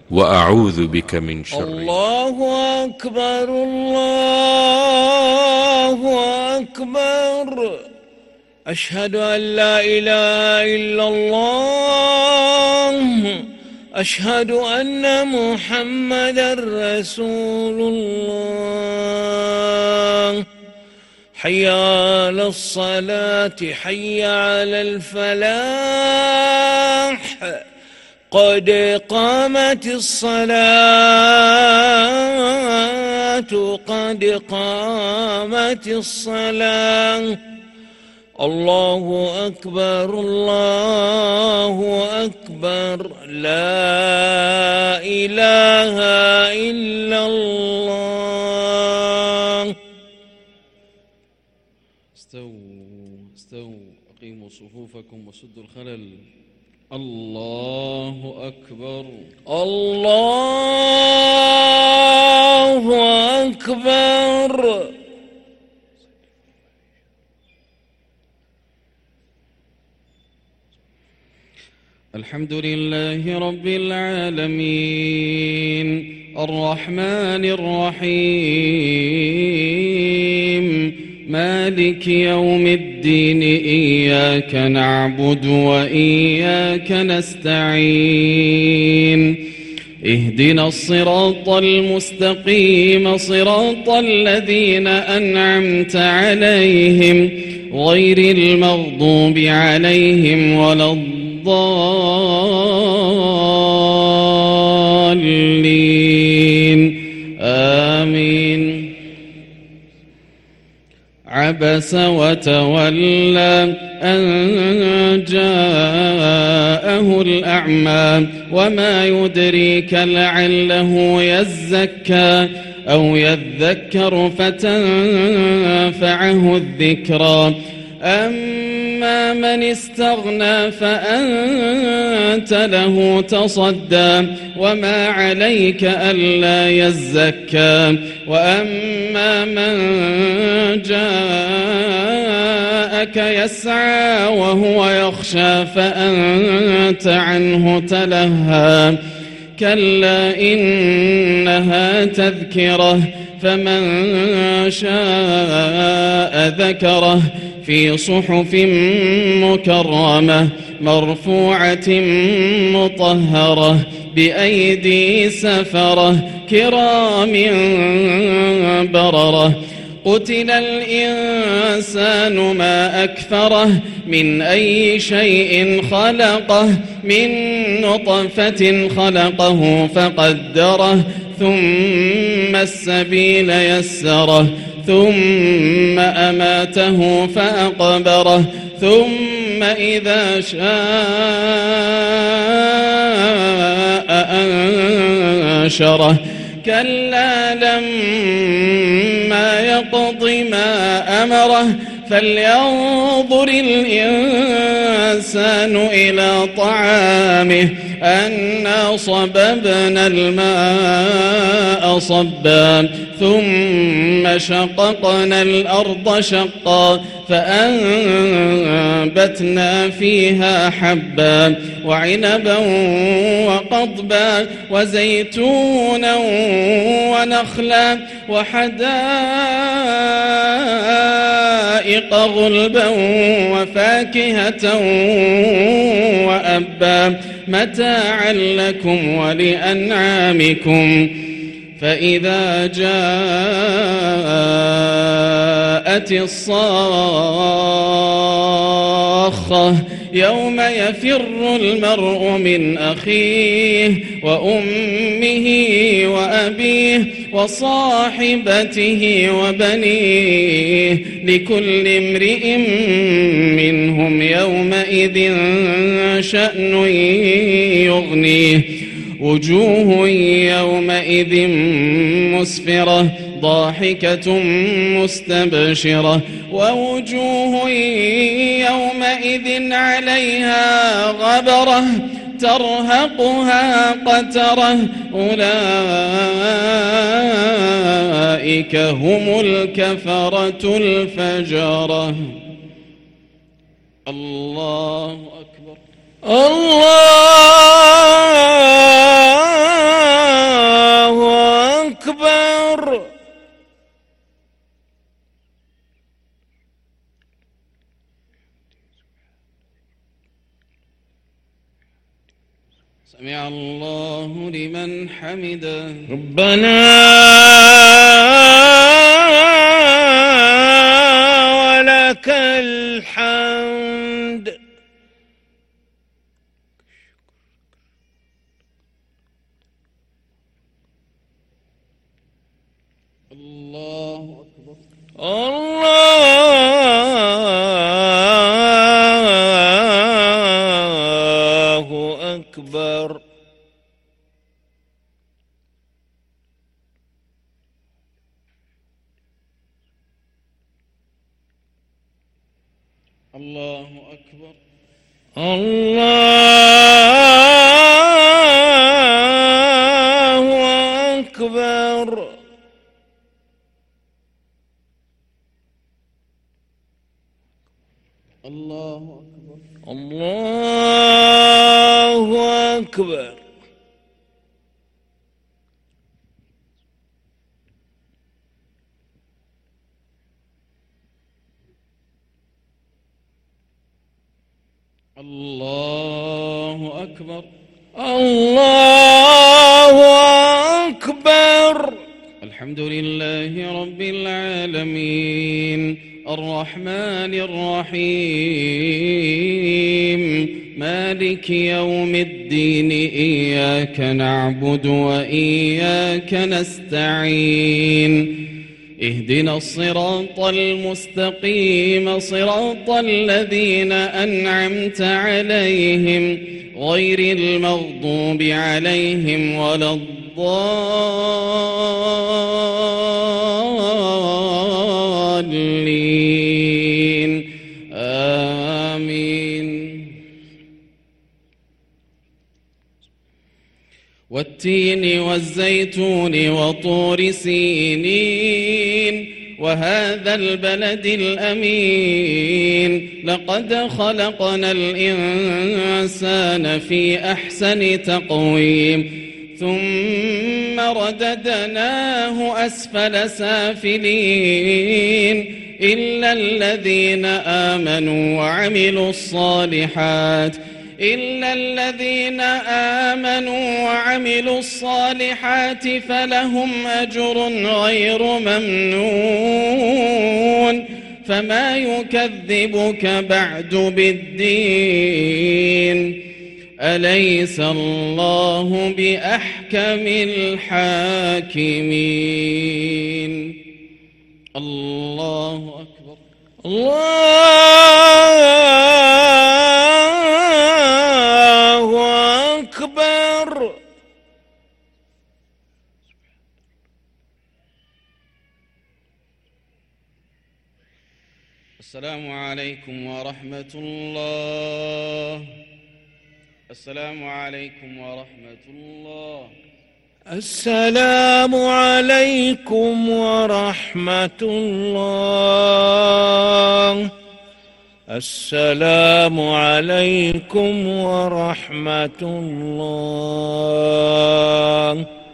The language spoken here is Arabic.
وأعوذ بك من شر. الله أكبر الله أكبر. أشهد أن لا إله إلا الله. أشهد أن محمدا رسول الله. حي على الصلاة حي على الفلاح. قد قامت الصلاة قد قامت الصلاة. الله أكبر الله أكبر. لا إله إلا الله. استووا أقيموا صفوفكم وسدوا الخلل. الله أكبر الله أكبر. الحمد لله رب العالمين الرحمن الرحيم مالك يوم الدين. إياك نعبد وإياك نستعين. اهدنا الصراط المستقيم صراط الذين أنعمت عليهم غير المغضوب عليهم ولا الضالين. آمين. عبس وتولى أن جاءه الأعمى وما يدريك لعله يزكى أو يذكر فتنفعه الذكرى. أما من استغنى فأنت له تصدى وما عليك ألا يزكى. وأما من جاءك يسعى وهو يخشى فأنت عنه تلهى. كلا إنها تذكرة فمن شاء ذكره في صحف مكرمة مرفوعة مطهرة بأيدي سفرة كرام بررة. قتل الإنسان ما أكفره من أي شيء خلقه من نطفة خلقه فقدره ثم السبيل يسره ثم أماته فأقبره ثم إذا شاء أنشره. كلا لما يقض ما أمره فلينظر الإنسان إلى طعامه أنا صببنا الماء صبا ثم شققنا الأرض شقا فأنبتنا فيها حبا وعنبا وقضبا وزيتونا ونخلا وحدائق غلبا وفاكهة وأبا متاعا لكم ولأنعامكم. فإذا جاءت الصاخة يوم يفر المرء من أخيه وأمه وأبيه وصاحبته وبنيه لكل امرئ منهم يومئذ شأن يغنيه. وجوه يومئذ مسفرة ضاحكة مستبشرة ووجوه يومئذ عليها غبرة ترهقها قترة أولئك هم الكفرة الفجرة. الله أكبر الله سمع الله لمن حمده. ربنا ولك الحمد. الله أكبر. الله أكبر. الله أكبر. الله أكبر. الله أكبر. الله أكبر. الله أكبر. الله أكبر. الحمد لله رب العالمين الرحمن الرحيم مالك يوم الدين إياك نعبد وإياك نستعين اهدنا الصراط المستقيم صراط الذين أنعمت عليهم غير المغضوب عليهم ولا الضالين آمين. والتين والزيتون وطور سينين وهذا البلد الأمين لقد خلقنا الإنسان في أحسن تقويم ثم رددناه أسفل سافلين إلا الذين آمنوا وعملوا الصالحات فلهم أجر غير ممنون فما يكذبك بعد بالدين أليس الله بأحكم الحاكمين. الله أكبر. الله أكبر. السلام عليكم ورحمة الله. السلام عليكم ورحمة الله. السلام عليكم ورحمة الله. السلام عليكم ورحمة الله.